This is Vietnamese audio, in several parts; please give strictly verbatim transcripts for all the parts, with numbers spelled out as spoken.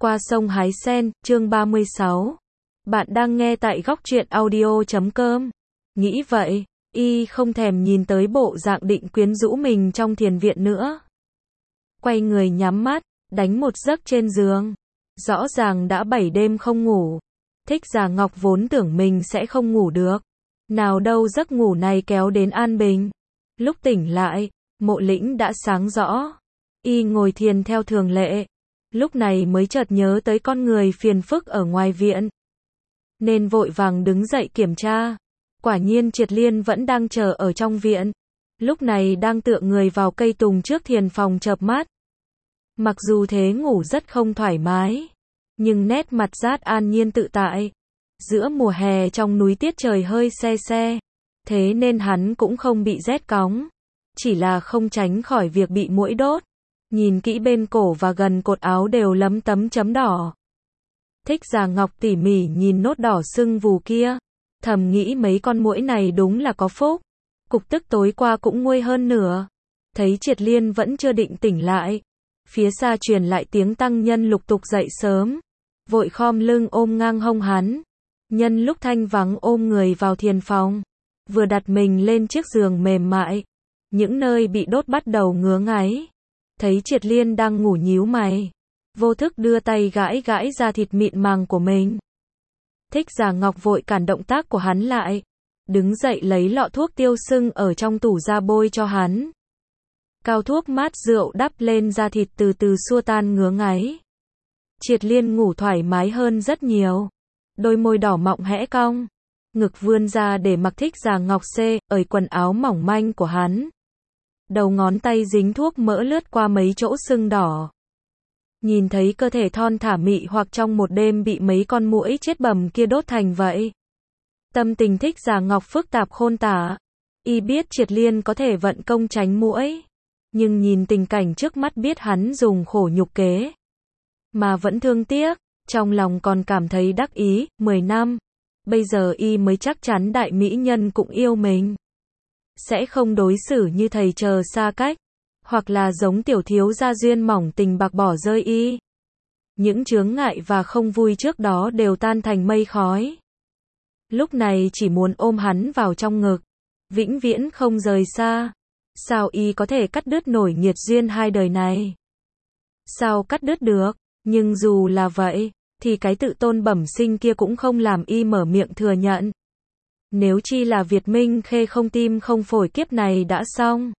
Qua sông hái sen, chương ba mươi sáu. Bạn đang nghe tại góc truyện audio chấm com. Nghĩ vậy, y không thèm nhìn tới bộ dạng định quyến rũ mình trong thiền viện nữa. Quay người nhắm mắt, đánh một giấc trên giường. Rõ ràng đã bảy đêm không ngủ. Thích Giả Ngọc vốn tưởng mình sẽ không ngủ được. Nào đâu giấc ngủ này kéo đến an bình. Lúc tỉnh lại, Mộ Lĩnh đã sáng rõ. Y ngồi thiền theo thường lệ. Lúc này mới chợt nhớ tới con người phiền phức ở ngoài viện. Nên vội vàng đứng dậy kiểm tra. Quả nhiên Triệt Liên vẫn đang chờ ở trong viện. Lúc này đang tựa người vào cây tùng trước thiền phòng chợp mắt. Mặc dù thế ngủ rất không thoải mái. Nhưng nét mặt rất an nhiên tự tại. Giữa mùa hè trong núi tiết trời hơi se se. Thế nên hắn cũng không bị rét cóng. Chỉ là không tránh khỏi việc bị muỗi đốt. Nhìn kỹ bên cổ và gần cột áo đều lấm tấm chấm đỏ. Thích Giả Ngọc tỉ mỉ nhìn nốt đỏ sưng vù kia. Thầm nghĩ mấy con muỗi này đúng là có phúc. Cục tức tối qua cũng nguôi hơn nửa. Thấy Triệt Liên vẫn chưa định tỉnh lại. Phía xa truyền lại tiếng tăng nhân lục tục dậy sớm. Vội khom lưng ôm ngang hông hắn. Nhân lúc thanh vắng ôm người vào thiền phòng. Vừa đặt mình lên chiếc giường mềm mại. Những nơi bị đốt bắt đầu ngứa ngáy. Thấy Triệt Liên đang ngủ nhíu mày. Vô thức đưa tay gãi gãi da thịt mịn màng của mình. Thích Giả Ngọc vội cản động tác của hắn lại. Đứng dậy lấy lọ thuốc tiêu sưng ở trong tủ ra bôi cho hắn. Cao thuốc mát rượu đắp lên da thịt từ từ xua tan ngứa ngáy. Triệt Liên ngủ thoải mái hơn rất nhiều. Đôi môi đỏ mọng hẽ cong. Ngực vươn ra để mặc Thích Giả Ngọc xê, ởi quần áo mỏng manh của hắn. Đầu ngón tay dính thuốc mỡ lướt qua mấy chỗ sưng đỏ. Nhìn thấy cơ thể thon thả mị hoặc trong một đêm bị mấy con muỗi chết bầm kia đốt thành vậy. Tâm tình Thích Giả Ngọc phức tạp khôn tả. Y biết Triệt Liên có thể vận công tránh muỗi. Nhưng nhìn tình cảnh trước mắt biết hắn dùng khổ nhục kế. Mà vẫn thương tiếc. Trong lòng còn cảm thấy đắc ý. Mười năm. Bây giờ Y mới chắc chắn đại mỹ nhân cũng yêu mình. Sẽ không đối xử như thầy chờ xa cách. Hoặc là giống tiểu thiếu gia duyên mỏng tình bạc bỏ rơi Y. Những chướng ngại và không vui trước đó đều tan thành mây khói. Lúc này chỉ muốn ôm hắn vào trong ngực. Vĩnh viễn không rời xa. Sao Y có thể cắt đứt nổi nghiệt duyên hai đời này? Sao cắt đứt được? Nhưng dù là vậy, thì cái tự tôn bẩm sinh kia cũng không làm Y mở miệng thừa nhận. Nếu chi là Việt Minh Khê không tim không phổi kiếp này đã xong.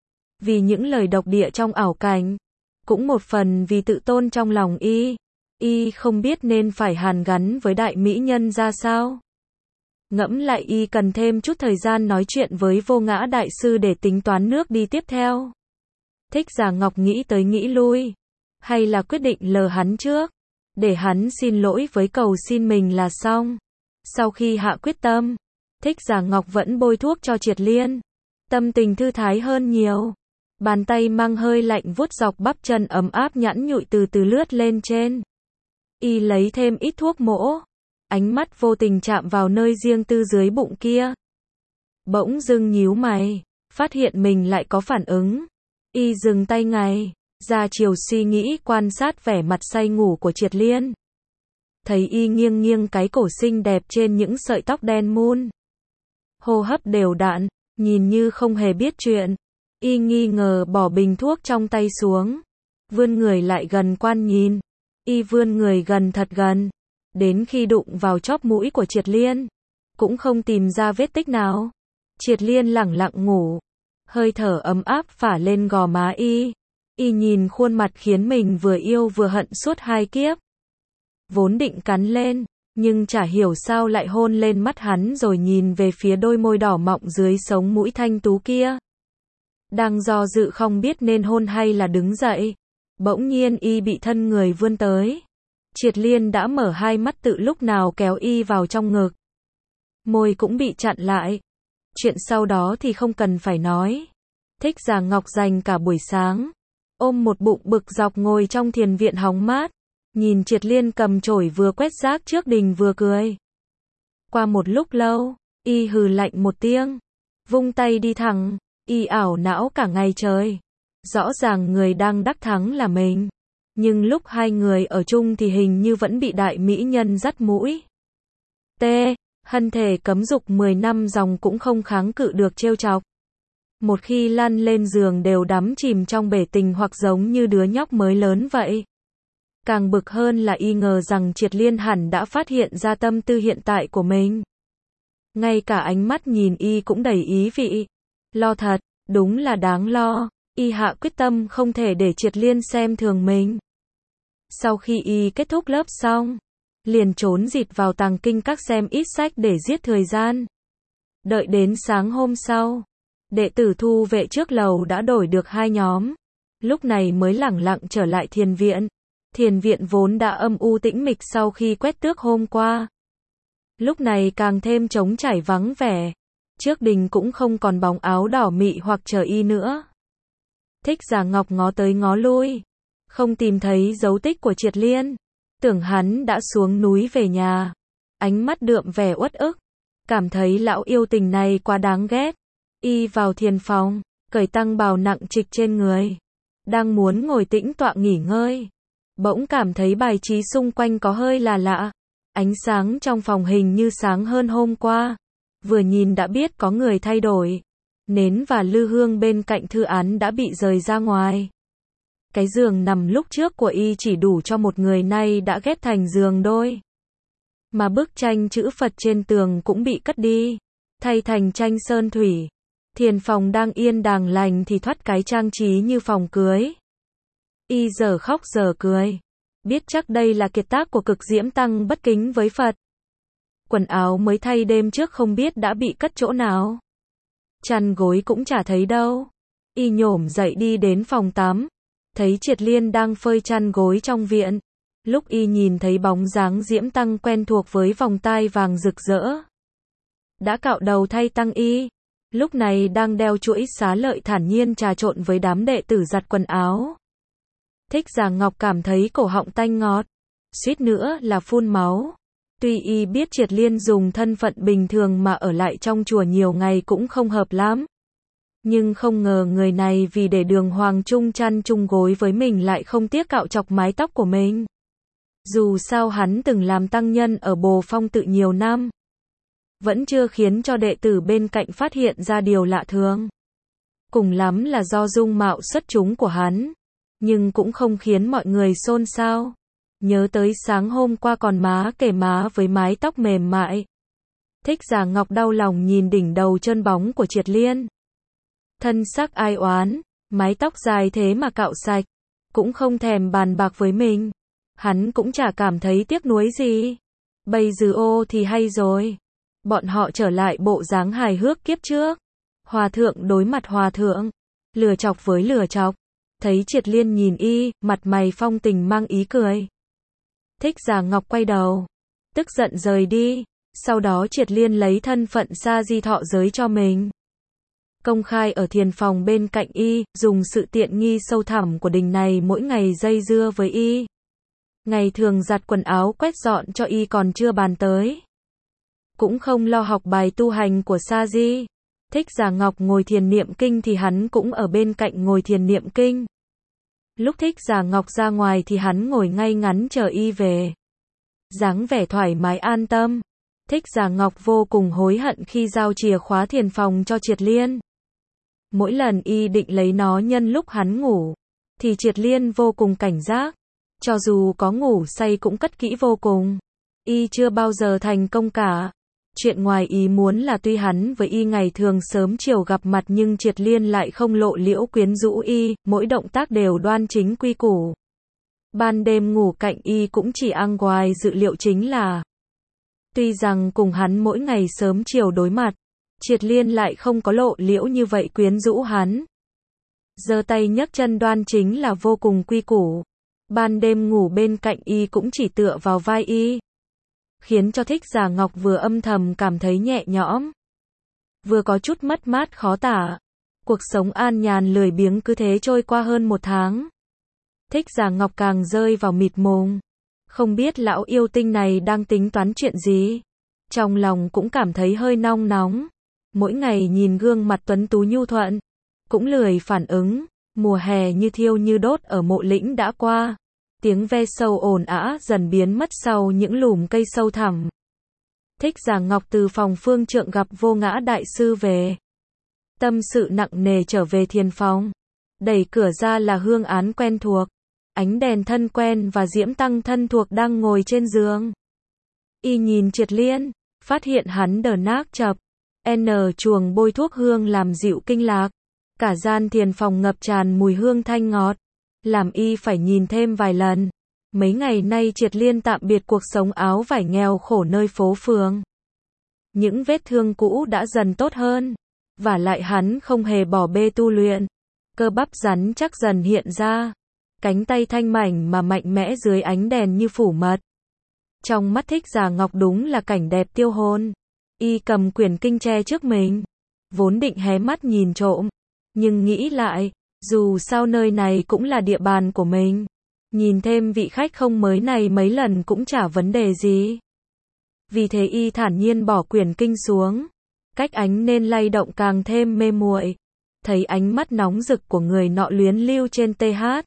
Vì những lời độc địa trong ảo cảnh. Cũng một phần vì tự tôn trong lòng Y. Y không biết nên phải hàn gắn với đại mỹ nhân ra sao. Ngẫm lại Y cần thêm chút thời gian nói chuyện với Vô Ngã Đại Sư để tính toán nước đi tiếp theo. Thích Giả Ngọc nghĩ tới nghĩ lui. Hay là quyết định lờ hắn trước. Để hắn xin lỗi với cầu xin mình là xong. Sau khi hạ quyết tâm. Thích Giả Ngọc vẫn bôi thuốc cho Triệt Liên. Tâm tình thư thái hơn nhiều. Bàn tay mang hơi lạnh vuốt dọc bắp chân ấm áp nhẵn nhụi từ từ lướt lên trên. Y lấy thêm ít thuốc mỗ. Ánh mắt vô tình chạm vào nơi riêng tư dưới bụng kia. Bỗng dưng nhíu mày. Phát hiện mình lại có phản ứng. Y dừng tay ngay. Ra chiều suy nghĩ quan sát vẻ mặt say ngủ của Triệt Liên. Thấy Y nghiêng nghiêng cái cổ xinh đẹp trên những sợi tóc đen mun. Hô hấp đều đặn, nhìn như không hề biết chuyện. Y nghi ngờ bỏ bình thuốc trong tay xuống. Vươn người lại gần quan nhìn. Y vươn người gần thật gần. Đến khi đụng vào chóp mũi của Triệt Liên. Cũng không tìm ra vết tích nào. Triệt Liên lẳng lặng ngủ. Hơi thở ấm áp phả lên gò má Y. Y nhìn khuôn mặt khiến mình vừa yêu vừa hận suốt hai kiếp. Vốn định cắn lên. Nhưng chả hiểu sao lại hôn lên mắt hắn rồi nhìn về phía đôi môi đỏ mọng dưới sống mũi thanh tú kia. Đang do dự không biết nên hôn hay là đứng dậy. Bỗng nhiên Y bị thân người vươn tới. Triệt Liên đã mở hai mắt tự lúc nào kéo Y vào trong ngực. Môi cũng bị chặn lại. Chuyện sau đó thì không cần phải nói. Thích Giả Ngọc dành cả buổi sáng. Ôm một bụng bực dọc ngồi trong thiền viện hóng mát. Nhìn Triệt Liên cầm chổi vừa quét rác trước đình vừa cười. Qua một lúc lâu, Y hừ lạnh một tiếng. Vung tay đi thẳng. Y ảo não cả ngày trời. Rõ ràng người đang đắc thắng là mình. Nhưng lúc hai người ở chung thì hình như vẫn bị đại mỹ nhân dắt mũi. T. Hân thể cấm dục mười năm dòng cũng không kháng cự được trêu chọc. Một khi lăn lên giường đều đắm chìm trong bể tình hoặc giống như đứa nhóc mới lớn vậy. Càng bực hơn là y ngờ rằng Triệt Liên hẳn đã phát hiện ra tâm tư hiện tại của mình. Ngay cả ánh mắt nhìn y cũng đầy ý vị. Lo thật, đúng là đáng lo. Y hạ quyết tâm không thể để Triệt Liên xem thường mình. Sau khi y kết thúc lớp xong, liền trốn dịt vào tàng kinh các xem ít sách để giết thời gian. Đợi đến sáng hôm sau, đệ tử thu vệ trước lầu đã đổi được hai nhóm. Lúc này mới lẳng lặng trở lại thiền viện. Thiền viện vốn đã âm u tĩnh mịch sau khi quét tước hôm qua. Lúc này càng thêm trống trải vắng vẻ. Trước đình cũng không còn bóng áo đỏ mị hoặc chờ y nữa. Thích Giả Ngọc ngó tới ngó lui, không tìm thấy dấu tích của Triệt Liên. Tưởng hắn đã xuống núi về nhà. Ánh mắt đượm vẻ uất ức. Cảm thấy lão yêu tình này quá đáng ghét. Y vào thiền phòng, cởi tăng bào nặng trịch trên người. Đang muốn ngồi tĩnh tọa nghỉ ngơi. Bỗng cảm thấy bài trí xung quanh có hơi là lạ. Ánh sáng trong phòng hình như sáng hơn hôm qua. Vừa nhìn đã biết có người thay đổi. Nến và lư hương bên cạnh thư án đã bị rời ra ngoài. Cái giường nằm lúc trước của y chỉ đủ cho một người, nay đã ghép thành giường đôi. Mà bức tranh chữ Phật trên tường cũng bị cất đi, thay thành tranh sơn thủy. Thiền phòng đang yên đang lành thì thoát cái trang trí như phòng cưới. Y giờ khóc giờ cười. Biết chắc đây là kiệt tác của Cực Diễm Tăng bất kính với Phật. Quần áo mới thay đêm trước không biết đã bị cất chỗ nào. Chăn gối cũng chả thấy đâu. Y nhổm dậy đi đến phòng tắm. Thấy Triệt Liên đang phơi chăn gối trong viện. Lúc y nhìn thấy bóng dáng Diễm Tăng quen thuộc với vòng tai vàng rực rỡ. Đã cạo đầu thay tăng y. Lúc này đang đeo chuỗi xá lợi thản nhiên trà trộn với đám đệ tử giặt quần áo. Thích Giả Ngọc cảm thấy cổ họng tanh ngọt. Suýt nữa là phun máu. Tuy y biết Triệt Liên dùng thân phận bình thường mà ở lại trong chùa nhiều ngày cũng không hợp lắm. Nhưng không ngờ người này vì để đường hoàng chung chăn chung gối với mình lại không tiếc cạo chọc mái tóc của mình. Dù sao hắn từng làm tăng nhân ở Bồ Phong Tự nhiều năm. Vẫn chưa khiến cho đệ tử bên cạnh phát hiện ra điều lạ thường. Cùng lắm là do dung mạo xuất chúng của hắn. Nhưng cũng không khiến mọi người xôn xao. Nhớ tới sáng hôm qua còn má kề má với mái tóc mềm mại. Thích Giả Ngọc đau lòng nhìn đỉnh đầu trơn bóng của Triệt Liên. Thân sắc ai oán, mái tóc dài thế mà cạo sạch. Cũng không thèm bàn bạc với mình. Hắn cũng chả cảm thấy tiếc nuối gì. Bây giờ ô thì hay rồi. Bọn họ trở lại bộ dáng hài hước kiếp trước. Hòa thượng đối mặt hòa thượng. Lừa chọc với lừa chọc. Thấy Triệt Liên nhìn y, mặt mày phong tình mang ý cười. Thích Giả Ngọc quay đầu. Tức giận rời đi. Sau đó Triệt Liên lấy thân phận sa di thọ giới cho mình. Công khai ở thiền phòng bên cạnh y, dùng sự tiện nghi sâu thẳm của đình này mỗi ngày dây dưa với y. Ngày thường giặt quần áo quét dọn cho y còn chưa bàn tới. Cũng không lo học bài tu hành của sa di. Thích Giả Ngọc ngồi thiền niệm kinh thì hắn cũng ở bên cạnh ngồi thiền niệm kinh. Lúc Thích Giả Ngọc ra ngoài thì hắn ngồi ngay ngắn chờ y về. Dáng vẻ thoải mái an tâm. Thích Giả Ngọc vô cùng hối hận khi giao chìa khóa thiền phòng cho Triệt Liên. Mỗi lần y định lấy nó nhân lúc hắn ngủ, thì Triệt Liên vô cùng cảnh giác. Cho dù có ngủ say cũng cất kỹ vô cùng. Y chưa bao giờ thành công cả. Chuyện ngoài ý muốn là tuy hắn với y ngày thường sớm chiều gặp mặt nhưng Triệt Liên lại không lộ liễu quyến rũ y, mỗi động tác đều đoan chính quy củ. Ban đêm ngủ cạnh y cũng chỉ ăn ngoài dự liệu chính là. Tuy rằng cùng hắn mỗi ngày sớm chiều đối mặt, Triệt Liên lại không có lộ liễu như vậy quyến rũ hắn. Giơ tay nhấc chân đoan chính là vô cùng quy củ. Ban đêm ngủ bên cạnh y cũng chỉ tựa vào vai y. Khiến cho Thích Giả Ngọc vừa âm thầm cảm thấy nhẹ nhõm. Vừa có chút mất mát khó tả. Cuộc sống an nhàn lười biếng cứ thế trôi qua hơn một tháng. Thích Giả Ngọc càng rơi vào mịt mùng. Không biết lão yêu tinh này đang tính toán chuyện gì. Trong lòng cũng cảm thấy hơi nong nóng. Mỗi ngày nhìn gương mặt tuấn tú nhu thuận. Cũng lười phản ứng. Mùa hè như thiêu như đốt ở Mộ Lĩnh đã qua. Tiếng ve sâu ồn ào dần biến mất sau những lùm cây sâu thẳm. Thích Giả Ngọc từ phòng phương trượng gặp Vô Ngã Đại Sư về. Tâm sự nặng nề trở về thiền phòng. Đẩy cửa ra là Hương Án quen thuộc. Ánh đèn thân quen và Diễm Tăng thân thuộc đang ngồi trên giường. Y nhìn Triệt Liên, phát hiện hắn đờ nác chập. N chuồng bôi thuốc hương làm dịu kinh lạc. Cả gian thiền phòng ngập tràn mùi hương thanh ngọt. Làm Y phải nhìn thêm vài lần. Mấy ngày nay Triệt Liên tạm biệt cuộc sống áo vải nghèo khổ nơi phố phường. Những vết thương cũ đã dần tốt hơn. Vả lại hắn không hề bỏ bê tu luyện. Cơ bắp rắn chắc dần hiện ra. Cánh tay thanh mảnh mà mạnh mẽ dưới ánh đèn như phủ mật. Trong mắt Thích Giả Ngọc đúng là cảnh đẹp tiêu hồn. Y cầm quyển kinh tre trước mình. Vốn định hé mắt nhìn trộm. Nhưng nghĩ lại, dù sao nơi này cũng là địa bàn của mình. Nhìn thêm vị khách không mới này mấy lần cũng chả vấn đề gì. Vì thế Y thản nhiên bỏ quyển kinh xuống. Cách ánh nên lay động càng thêm mê muội. Thấy ánh mắt nóng rực của người nọ luyến lưu trên tê hát.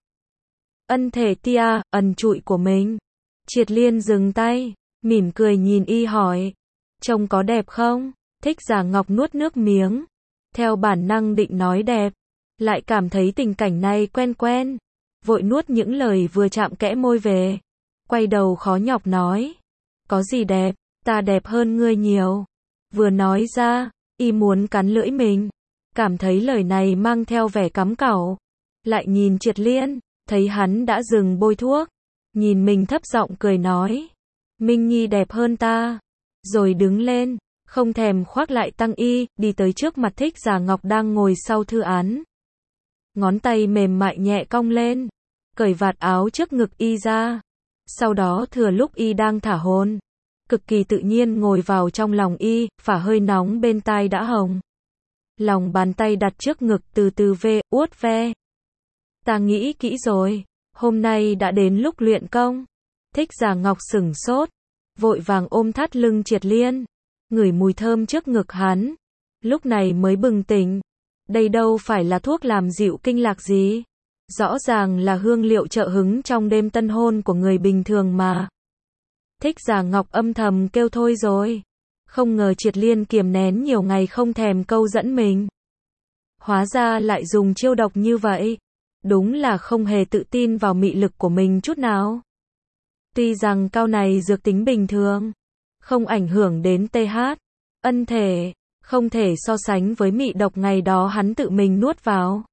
Ân thể tia, ẩn trụi của mình. Triệt Liên dừng tay, mỉm cười nhìn Y hỏi. Trông có đẹp không? Thích Giả Ngọc nuốt nước miếng. Theo bản năng định nói đẹp. Lại cảm thấy tình cảnh này quen quen. Vội nuốt những lời vừa chạm kẽ môi về. Quay đầu khó nhọc nói. Có gì đẹp, ta đẹp hơn ngươi nhiều. Vừa nói ra, Y muốn cắn lưỡi mình. Cảm thấy lời này mang theo vẻ cắm cẩu. Lại nhìn Triệt Liên, thấy hắn đã dừng bôi thuốc. Nhìn mình thấp giọng cười nói. Minh Nhi đẹp hơn ta. Rồi đứng lên, không thèm khoác lại tăng y, đi tới trước mặt Thích Giả Ngọc đang ngồi sau thư án. Ngón tay mềm mại nhẹ cong lên, cởi vạt áo trước ngực Y ra. Sau đó thừa lúc Y đang thả hồn, cực kỳ tự nhiên ngồi vào trong lòng Y, phả hơi nóng bên tai đã hồng. Lòng bàn tay đặt trước ngực từ từ ve, uốt ve. Ta nghĩ kỹ rồi, hôm nay đã đến lúc luyện công. Thích Giả Ngọc sửng sốt, vội vàng ôm thắt lưng Triệt Liên, ngửi mùi thơm trước ngực hắn. Lúc này mới bừng tỉnh, đây đâu phải là thuốc làm dịu kinh lạc gì. Rõ ràng là hương liệu trợ hứng trong đêm tân hôn của người bình thường mà. Thích Giả Ngọc âm thầm kêu thôi rồi. Không ngờ Triệt Liên kiềm nén nhiều ngày không thèm câu dẫn mình. Hóa ra lại dùng chiêu độc như vậy. Đúng là không hề tự tin vào mị lực của mình chút nào. Tuy rằng cao này dược tính bình thường, không ảnh hưởng đến tê hát, ân thể, không thể so sánh với mị độc ngày đó hắn tự mình nuốt vào.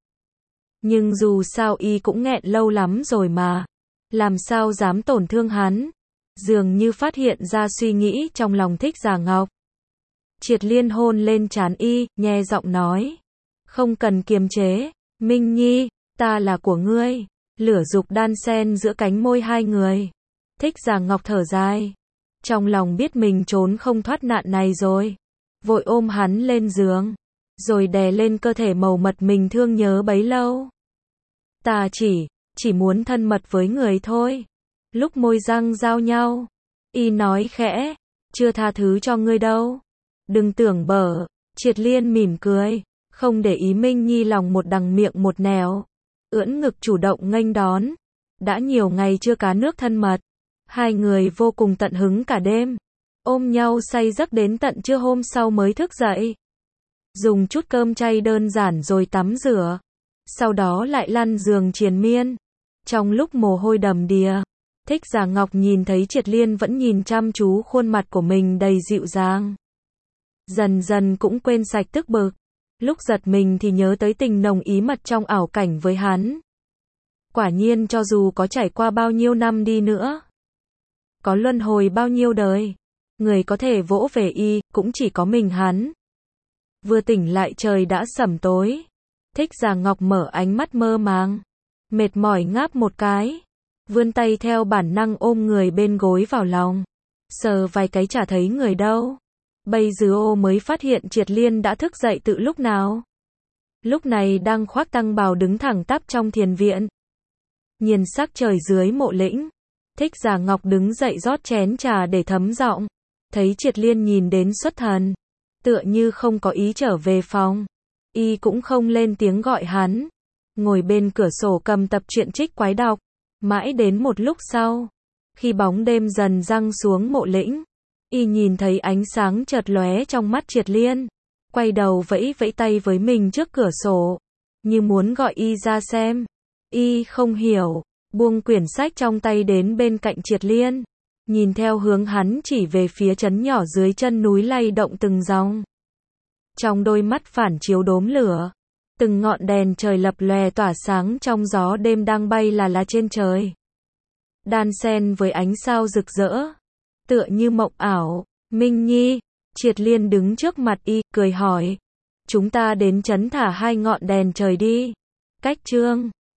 Nhưng dù sao Y cũng nghẹn lâu lắm rồi mà. Làm sao dám tổn thương hắn. Dường như phát hiện ra suy nghĩ trong lòng Thích Giả Ngọc. Triệt Liên hôn lên trán Y, nhe giọng nói. Không cần kiềm chế, Minh Nhi, ta là của ngươi. Lửa dục đan xen giữa cánh môi hai người. Thích Giả Ngọc thở dài. Trong lòng biết mình trốn không thoát nạn này rồi. Vội ôm hắn lên giường. Rồi đè lên cơ thể màu mật mình thương nhớ bấy lâu. Ta chỉ, chỉ muốn thân mật với người thôi. Lúc môi răng giao nhau, Y nói khẽ. Chưa tha thứ cho ngươi đâu. Đừng tưởng bở. Triệt Liên mỉm cười. Không để ý Minh Nhi lòng một đằng miệng một nẻo. Ưỡn ngực chủ động nghênh đón. Đã nhiều ngày chưa cá nước thân mật. Hai người vô cùng tận hứng cả đêm. Ôm nhau say giấc đến tận trưa hôm sau mới thức dậy. Dùng chút cơm chay đơn giản rồi tắm rửa. Sau đó lại lăn giường triền miên. Trong lúc mồ hôi đầm đìa, Thích Giả Ngọc nhìn thấy Triệt Liên vẫn nhìn chăm chú khuôn mặt của mình đầy dịu dàng. Dần dần cũng quên sạch tức bực. Lúc giật mình thì nhớ tới tình nồng ý mật trong ảo cảnh với hắn. Quả nhiên cho dù có trải qua bao nhiêu năm đi nữa, có luân hồi bao nhiêu đời, người có thể vỗ về Y, cũng chỉ có mình hắn. Vừa tỉnh lại trời đã sẩm tối. Thích Giả Ngọc mở ánh mắt mơ màng, mệt mỏi ngáp một cái, vươn tay theo bản năng ôm người bên gối vào lòng, sờ vài cái chả thấy người đâu. Bây giờ ô mới phát hiện Triệt Liên đã thức dậy từ lúc nào. Lúc này đang khoác tăng bào đứng thẳng tắp trong thiền viện. Nhìn sắc trời dưới mộ lĩnh, Thích Giả Ngọc đứng dậy rót chén trà để thấm giọng. Thấy Triệt Liên nhìn đến xuất thần, tựa như không có ý trở về phòng. Y cũng không lên tiếng gọi hắn, ngồi bên cửa sổ cầm tập truyện trích quái đọc. Mãi đến một lúc sau, khi bóng đêm dần giăng xuống mộ lĩnh, y nhìn thấy ánh sáng chợt lóe trong mắt Triệt Liên, quay đầu vẫy vẫy tay với mình trước cửa sổ, như muốn gọi y ra xem. Y không hiểu, buông quyển sách trong tay đến bên cạnh Triệt Liên, nhìn theo hướng hắn chỉ về phía trấn nhỏ dưới chân núi lay động từng dòng. Trong đôi mắt phản chiếu đốm lửa, từng ngọn đèn trời lập lòe tỏa sáng trong gió đêm đang bay là là trên trời. Đan xen với ánh sao rực rỡ, tựa như mộng ảo. Minh Nhi, Triệt Liên đứng trước mặt y, cười hỏi. Chúng ta đến trấn thả hai ngọn đèn trời đi. Cách Trương